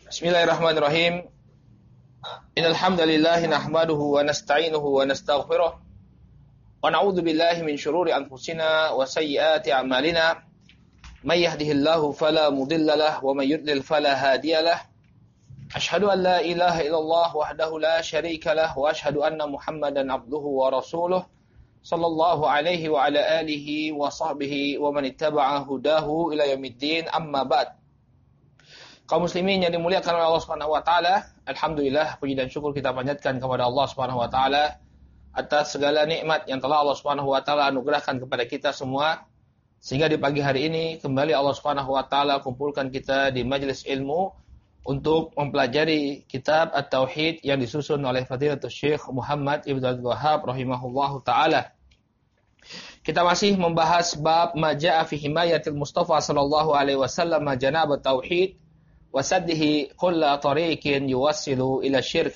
Bismillahirrahmanirrahim. Innal hamdalillah nahmaduhu wa nasta'inuhu wa nastaghfiruh wa na'udzu billahi min shururi anfusina wa sayyiati a'malina. May yahdihillahu fala mudilla lahu wa may yudlil fala hadiya lahu. Ashhadu an la ilaha illallah wahdahu la syarika lahu wa ashhadu anna Muhammadan abduhu wa rasuluh sallallahu alaihi wa ala alihi wa sahbihi wa man ittaba'a hudahu ila yaumiddin. Amma ba'd. Kaum muslimin yang dimuliakan oleh Allah Subhanahu wa taala, alhamdulillah puji dan syukur kita panjatkan kepada Allah Subhanahu wa taala atas segala nikmat yang telah Allah Subhanahu wa taala anugerahkan kepada kita semua, sehingga di pagi hari ini kembali Allah Subhanahu wa taala kumpulkan kita di majelis ilmu untuk mempelajari kitab At-Tauhid yang disusun oleh Fadilatul Syekh Muhammad Ibn Abdul Wahhab rahimahullahu taala. Kita masih membahas bab ma jaa fi himayatil Mustafa sallallahu alaihi wasallam janab at-tauhid wasaddihi kulla tariqin yuwassilu ila syirk.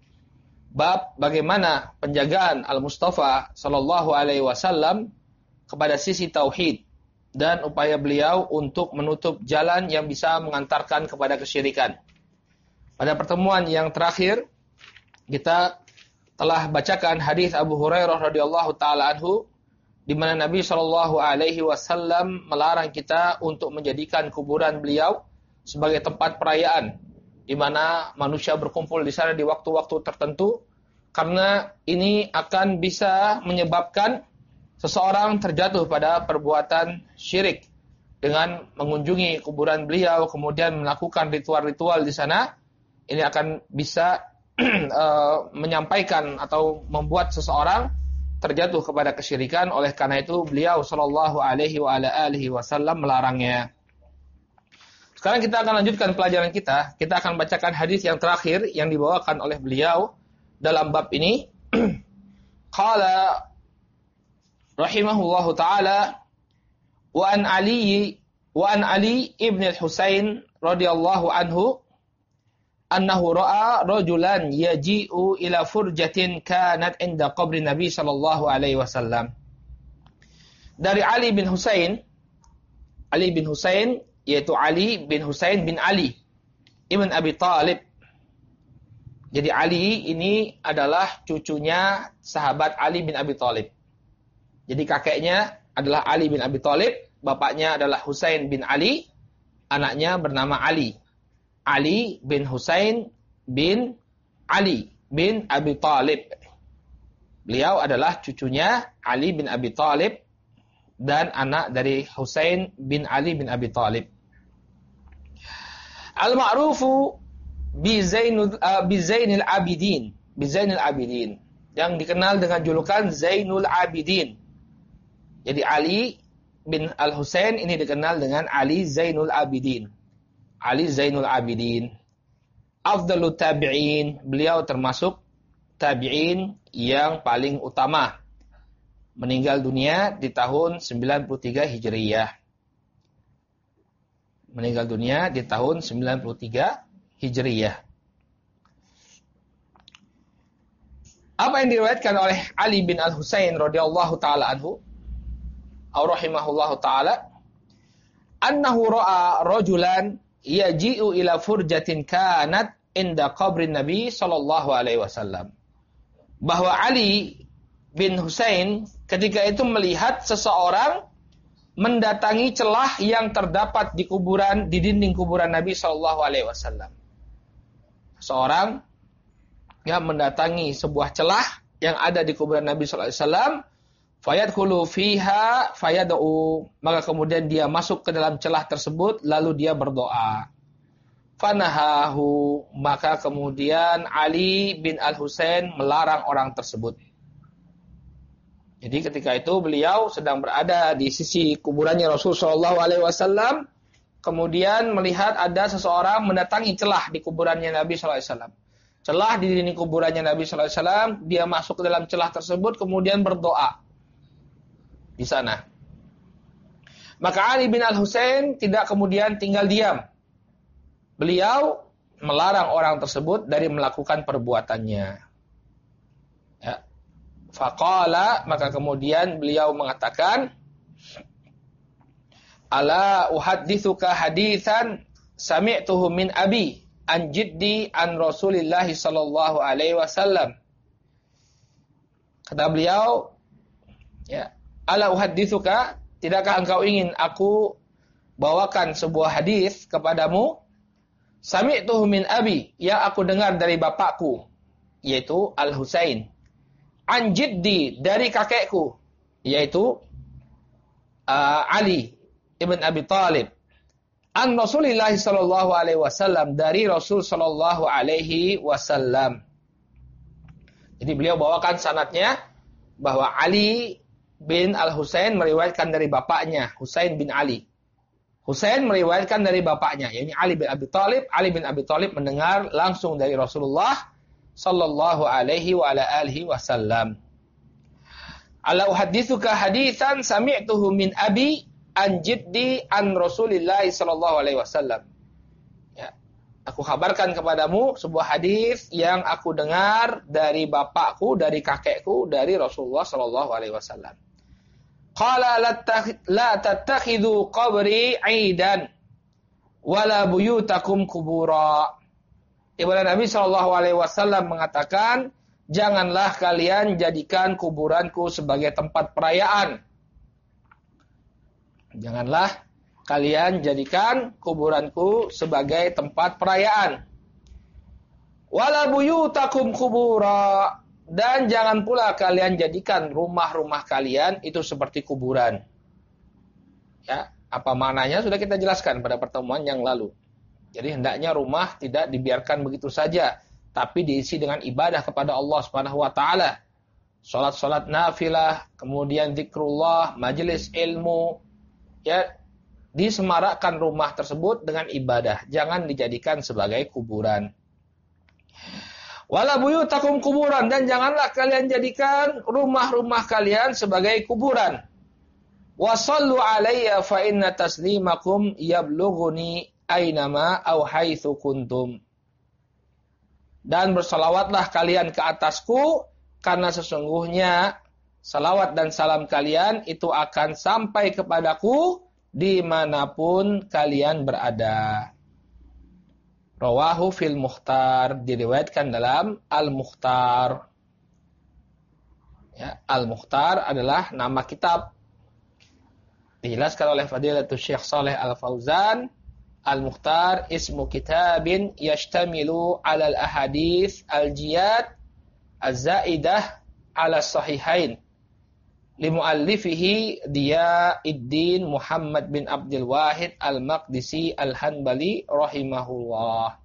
Bab bagaimana penjagaan Al-Mustafa sallallahu alaihi wasallam kepada sisi tauhid dan upaya beliau untuk menutup jalan yang bisa mengantarkan kepada kesyirikan. Pada pertemuan yang terakhir kita telah bacakan hadis Abu Hurairah radhiyallahu taala anhu di mana Nabi sallallahu alaihi wasallam melarang kita untuk menjadikan kuburan beliau sebagai tempat perayaan di mana manusia berkumpul di sana di waktu-waktu tertentu, karena ini akan bisa menyebabkan seseorang terjatuh pada perbuatan syirik dengan mengunjungi kuburan beliau kemudian melakukan ritual-ritual di sana. Ini akan bisa menyampaikan atau membuat seseorang terjatuh kepada kesyirikan. Oleh karena itu beliau sallallahu alaihi wasallam melarangnya. Sekarang kita akan lanjutkan pelajaran kita. Kita akan bacakan hadis yang terakhir yang dibawakan oleh beliau dalam bab ini. Qala rahimahullahu taala wa an Ali ibn al-Husain radhiyallahu anhu annahu ra'a rajulan yaji'u ila furjatin kanat inda qabri Nabi sallallahu alaihi wasallam. Dari Ali bin Husain yaitu Ali bin Husain bin Ali Ibn Abi Talib. Jadi Ali ini adalah cucunya sahabat Ali bin Abi Talib. Jadi kakeknya adalah Ali bin Abi Talib, bapaknya adalah Husain bin Ali, anaknya bernama Ali. Ali bin Husain bin Ali bin Abi Talib. Beliau adalah cucunya Ali bin Abi Talib dan anak dari Husain bin Ali bin Abi Talib. Al-ma'rufu bi Zainul Abidin, yang dikenal dengan julukan Zainul Abidin. Jadi Ali bin Al-Husain ini dikenal dengan Ali Zainul Abidin. Ali Zainul Abidin. Afdalut tabi'in, beliau termasuk tabi'in yang paling utama. Meninggal dunia di tahun 93 Hijriyah. Meninggal dunia di tahun 93 Hijriyah. Apa yang diriwayatkan oleh Ali bin Al-Husain radhiyallahu taala anhu, au rahimahullahu taala, annahu ra'a rajulan yaji'u ila furjatin kanat inda qabrin Nabi sallallahu alaihi wasallam. Bahwa Ali bin Husain ketika itu melihat seseorang mendatangi celah yang terdapat di dinding kuburan Nabi sallallahu alaihi wasallam. Seorang yang mendatangi sebuah celah yang ada di kuburan Nabi sallallahu alaihi wasallam, fayadkhulu fiha fayad'u, maka kemudian dia masuk ke dalam celah tersebut lalu dia berdoa. Fanahahu, maka kemudian Ali bin Al-Husain melarang orang tersebut. Jadi ketika itu beliau sedang berada di sisi kuburannya Rasulullah sallallahu alaihi wasallam, kemudian melihat ada seseorang mendatangi celah di kuburannya Nabi sallallahu alaihi wasallam. Celah di dinding kuburannya Nabi sallallahu alaihi wasallam, dia masuk ke dalam celah tersebut kemudian berdoa di sana. Maka Ali bin Al-Husain tidak kemudian tinggal diam. Beliau melarang orang tersebut dari melakukan perbuatannya. Ya. Faqala, maka kemudian beliau mengatakan, ala uhaddithuka hadithan sami'tuhu min abi an jiddi an Rasulillah sallallahu alaihi wasallam. Kata beliau, ya, ala uhadditsuka, tidakkah engkau ingin aku bawakan sebuah hadis kepadamu? Sami'tuhu min abi, yang aku dengar dari bapakku, yaitu Al-Husain. An jiddi, dari kakekku, yaitu Ali ibn Abi Thalib. An Rasulillah sallallahu alaihi wasallam, dari Rasul sallallahu alaihi wasallam. Jadi beliau bawakan sanadnya bahwa Ali bin Al-Husain meriwayatkan dari bapaknya, Husain bin Ali. Husain meriwayatkan dari bapaknya, yakni Ali bin Abi Thalib. Ali bin Abi Thalib mendengar langsung dari Rasulullah sallallahu alaihi wa ala alihi wasallam. Ala uhadditsuka haditsan sami'tuhu min abi an jiddi an Rasulillah sallallahu alaihi wasallam. Ya, aku kabarkan kepadamu sebuah hadis yang aku dengar dari bapakku, dari kakekku, dari Rasulullah sallallahu alaihi wasallam. Qala la tattakhidhu qabri 'aidan wala buyutakum kubura. Ibnu Nabi sallallahu alaihi wasallam mengatakan, janganlah kalian jadikan kuburanku sebagai tempat perayaan. Janganlah kalian jadikan kuburanku sebagai tempat perayaan. Wala buyutakum kubura, dan jangan pula kalian jadikan rumah-rumah kalian itu seperti kuburan. Ya, apa maknanya sudah kita jelaskan pada pertemuan yang lalu. Jadi hendaknya rumah tidak dibiarkan begitu saja, tapi diisi dengan ibadah kepada Allah Subhanahu wa taala. Salat-salat nafilah, kemudian zikrullah, majelis ilmu, ya, disemarakkan rumah tersebut dengan ibadah, jangan dijadikan sebagai kuburan. Wala buyutakum kuburan, dan janganlah kalian jadikan rumah-rumah kalian sebagai kuburan. Wa sallu alayya fa inna taslimakum yablughuni aynama aw haitsu kuntum. Dan bersalawatlah kalian ke atasku, karena sesungguhnya salawat dan salam kalian itu akan sampai kepadaku dimanapun kalian berada. Rawahu fil Mukhtar, diriwayatkan dalam Al-Mukhtar. Ya, Al-Mukhtar adalah nama kitab. Dijelaskan oleh Fadilatul Syekh Shalih Al-Fauzan, Al-Mukhtar ismu kitabin yashtamilu 'ala al-ahadits al-jiyad az-zaidah 'ala sahihain. Limu'allifihi Diyauddin Muhammad bin Abdul Wahid Al-Maqdisi Al-Hanbali rahimahullah.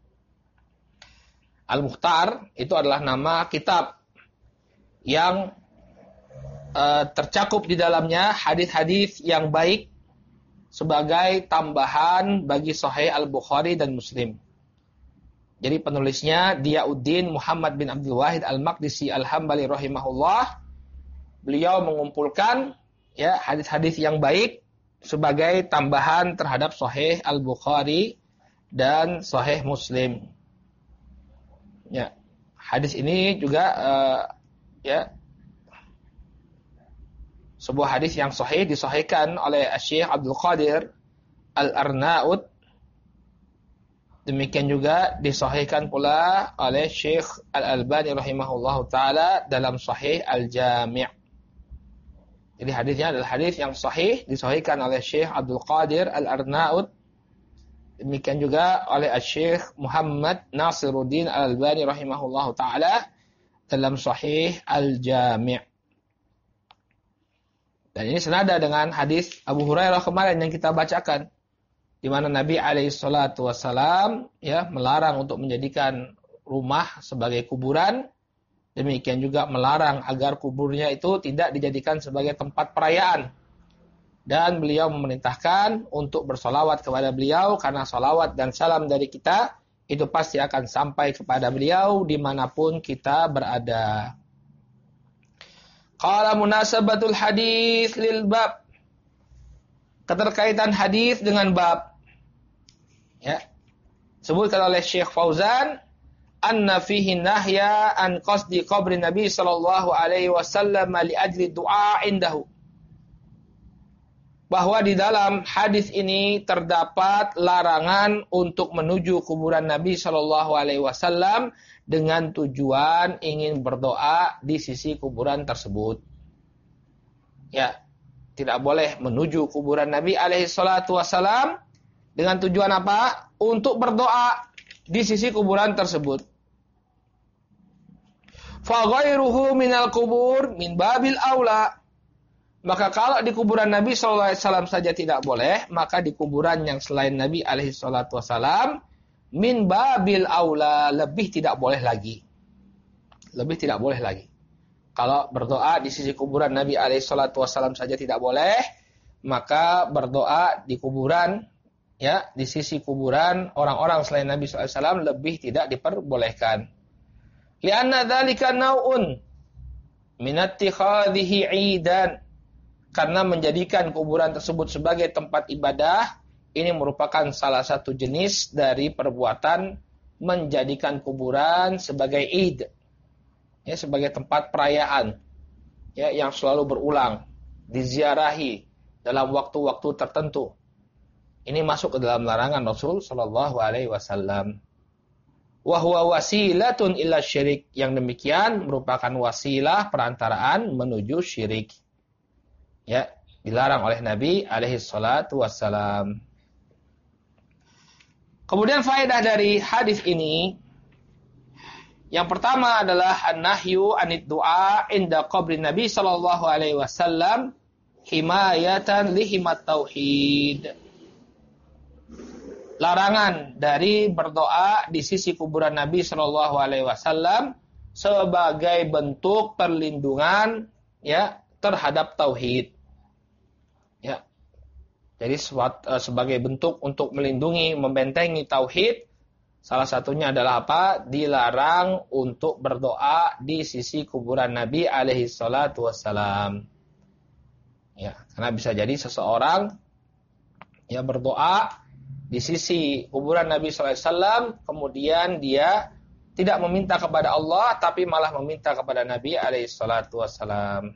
Al-Mukhtar itu adalah nama kitab yang tercakup di dalamnya hadis-hadis yang baik sebagai tambahan bagi Sahih Al-Bukhari dan Muslim. Jadi penulisnya Diyauddin Muhammad bin Abdul Wahid Al-Maqdisi Al-Hanbali rahimahullah. Beliau mengumpulkan, ya, hadis-hadis yang baik sebagai tambahan terhadap Sahih Al-Bukhari dan Sahih Muslim. Ya, hadis ini juga ya, sebuah hadis yang sahih, disahihkan oleh Syekh Abdul Qadir Al-Arnaud. Demikian juga disahihkan pula oleh Syekh Al-Albani rahimahullahu taala dalam Sahih Al-Jami'. Jadi hadisnya adalah hadis yang sahih, disahihkan oleh Syekh Abdul Qadir Al-Arnaud. Demikian juga oleh Syekh Muhammad Nasiruddin Al-Albani rahimahullahu taala dalam Sahih Al-Jami'. Dan ini senada dengan hadis Abu Hurairah kemarin yang kita bacakan, di mana Nabi alaihi salatu wasalam, ya, melarang untuk menjadikan rumah sebagai kuburan. Demikian juga melarang agar kuburnya itu tidak dijadikan sebagai tempat perayaan. Dan beliau memerintahkan untuk bersolawat kepada beliau, karena solawat dan salam dari kita itu pasti akan sampai kepada beliau dimanapun kita berada. Qala munasabatul hadis lil bab. Keterkaitan hadis dengan bab. Ya. Sebutkan oleh Syekh Fauzan, anna fihi nahya an qasdi qabri Nabi sallallahu alaihi wasallam li ajli du'a indahu. bahwa di dalam hadis ini terdapat larangan untuk menuju kuburan Nabi Shallallahu Alaihi Wasallam dengan tujuan ingin berdoa di sisi kuburan tersebut. Ya, tidak boleh menuju kuburan Nabi Alaihi Wasallam dengan tujuan apa? Untuk berdoa di sisi kuburan tersebut. Fa ghairuhu minal kubur min babil aula. Maka kalau di kuburan Nabi SAW saja tidak boleh, maka di kuburan yang selain Nabi SAW min babil aula, lebih tidak boleh lagi. Lebih tidak boleh lagi. Kalau berdoa di sisi kuburan Nabi SAW saja tidak boleh, maka berdoa di kuburan, ya, di sisi kuburan orang-orang selain Nabi SAW lebih tidak diperbolehkan. Lianna dzalika nau'un min ittikhadhihi 'idan. Karena menjadikan kuburan tersebut sebagai tempat ibadah, ini merupakan salah satu jenis dari perbuatan menjadikan kuburan sebagai id, ya, sebagai tempat perayaan, ya, yang selalu berulang, diziarahi dalam waktu-waktu tertentu. Ini masuk ke dalam larangan Rasul Shallallahu Alaihi Wasallam. Wa huwa wasilatun ila syirik, yang demikian merupakan wasilah perantaraan menuju syirik. Ya, dilarang oleh Nabi alaihi salatu wassalam. Kemudian faedah dari hadis ini, yang pertama adalah an-nahyu anid du'a inda qabri Nabi sallallahu alaihi wasallam himayatan lihimat tauhid. Larangan dari berdoa di sisi kuburan Nabi sallallahu alaihi wasallam sebagai bentuk perlindungan, ya, terhadap tauhid. Ya. Jadi sebagai bentuk untuk melindungi, membentengi tauhid, salah satunya adalah apa? Dilarang untuk berdoa di sisi kuburan Nabi alaihi salatu wassalam. Ya, karena bisa jadi seseorang yang berdoa di sisi kuburan Nabi sallallahu alaihi wasallam, kemudian dia tidak meminta kepada Allah tapi malah meminta kepada Nabi alaihi salatu wassalam.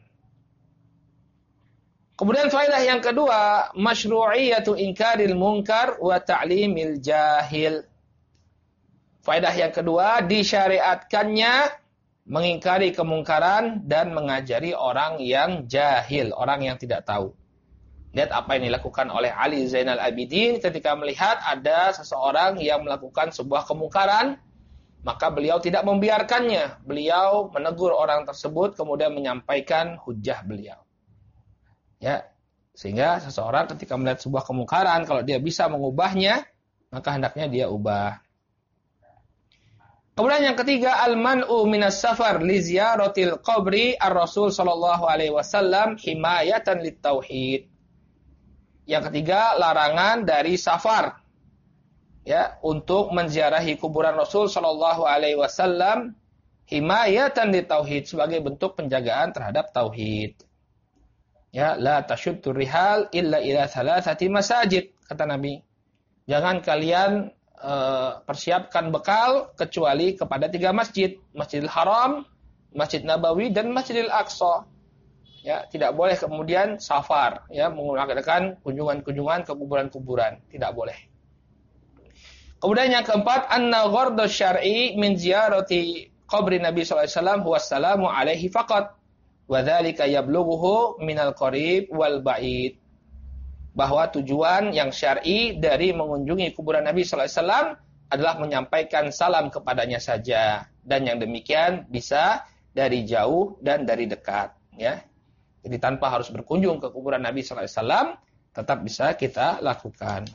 Kemudian faedah yang kedua, masyru'iyatu inkaril munkar wa ta'limil jahil. Faedah yang kedua, disyariatkannya mengingkari kemungkaran dan mengajari orang yang jahil, orang yang tidak tahu. Lihat apa yang dilakukan oleh Ali Zainal Abidin ketika melihat ada seseorang yang melakukan sebuah kemungkaran, maka beliau tidak membiarkannya. Beliau menegur orang tersebut, kemudian menyampaikan hujjah beliau. Ya, sehingga seseorang ketika melihat sebuah kemungkaran, kalau dia bisa mengubahnya, maka hendaknya dia ubah. Kemudian yang ketiga, al-man'u minas safar li ziyaratil qabri ar-Rasul sallallahu alaihi wasallam himayatan lit tauhid. Yang ketiga, larangan dari safar, ya, untuk menziarahi kuburan Rasul sallallahu alaihi wasallam himayatan lit tauhid, sebagai bentuk penjagaan terhadap tauhid. Ya, la tasyuddu rihal illa ila thalathati masajid, kata Nabi. Jangan kalian persiapkan bekal kecuali kepada 3 masjid, Masjidil Haram, Masjid Nabawi, dan Masjidil Aqsa. Ya, tidak boleh kemudian safar, ya, mengadakan kunjungan-kunjungan ke kuburan-kuburan, tidak boleh. Kemudian yang keempat, anna ghardhu syar'i min ziyarati qabri Nabi sallallahu alaihi wasallam huwa assalamu alaihi faqat. Wa dzalika yablughuhu minal qarib wal ba'id. Bahwa tujuan yang syar'i dari mengunjungi kuburan Nabi sallallahu alaihi wasallam adalah menyampaikan salam kepadanya saja, dan yang demikian bisa dari jauh dan dari dekat, ya. Jadi tanpa harus berkunjung ke kuburan Nabi sallallahu alaihi wasallam tetap bisa kita lakukan.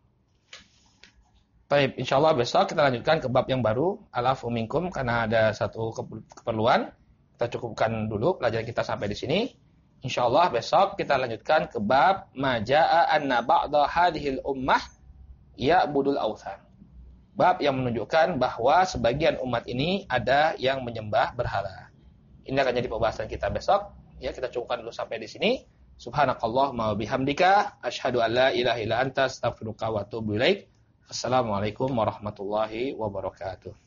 Baik, insyaallah besok kita lanjutkan ke bab yang baru, alafu minkum, karena ada satu keperluan. Kita cukupkan dulu pelajaran kita sampai di sini. Insyaallah besok kita lanjutkan ke bab majaa anna ba'da hadhil ummah ya'budul awthan. Bab yang menunjukkan bahwa sebagian umat ini ada yang menyembah berhala. Ini akan jadi pembahasan kita besok. Ya, kita cukupkan dulu sampai di sini. Subhanakallahumma wa bihamdika asyhadu an la ilaha illa anta astaghfiruka wa atubu ilaik. Assalamualaikum warahmatullahi wabarakatuh.